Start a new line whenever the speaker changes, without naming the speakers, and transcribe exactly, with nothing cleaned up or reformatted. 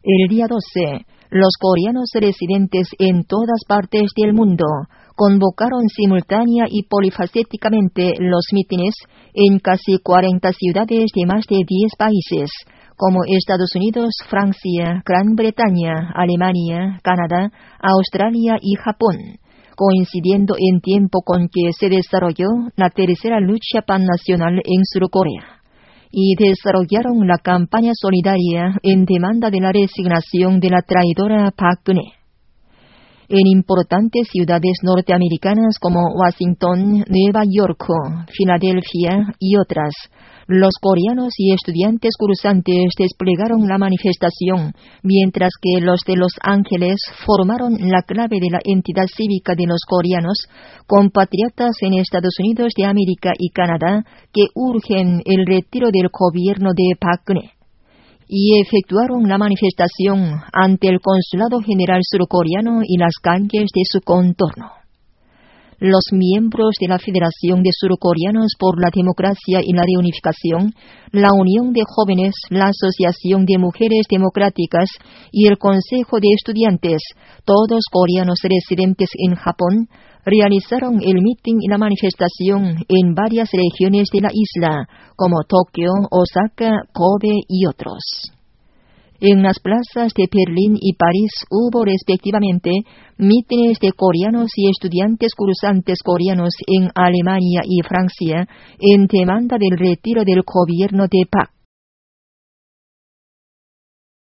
El día doce, los coreanos residentes en todas partes del mundo convocaron simultánea y polifacéticamente los mítines en casi cuarenta ciudades de más de diez países, como Estados Unidos, Francia, Gran Bretaña, Alemania, Canadá, Australia y Japón, coincidiendo en tiempo con que se desarrolló la tercera lucha pannacional en Surcorea, y desarrollaron la campaña solidaria en demanda de la resignación de la traidora Park Geun-hye. En importantes ciudades norteamericanas como Washington, Nueva York, Filadelfia y otras, los coreanos y estudiantes cursantes desplegaron la manifestación, mientras que los de Los Ángeles formaron la clave de la entidad cívica de los coreanos, compatriotas en Estados Unidos de América y Canadá, que urgen el retiro del gobierno de Park Geun-hye, y efectuaron la manifestación ante el Consulado General surcoreano y las calles de su contorno. Los miembros de la Federación de Surcoreanos por la Democracia y la Reunificación, la Unión de Jóvenes, la Asociación de Mujeres Democráticas y el Consejo de Estudiantes, todos coreanos residentes en Japón, realizaron el mitin y la manifestación en varias regiones de la isla, como Tokio, Osaka, Kobe y otros. En las plazas de Berlín y París hubo respectivamente mítines de coreanos y estudiantes cursantes coreanos en Alemania y Francia en demanda del retiro del gobierno de Park.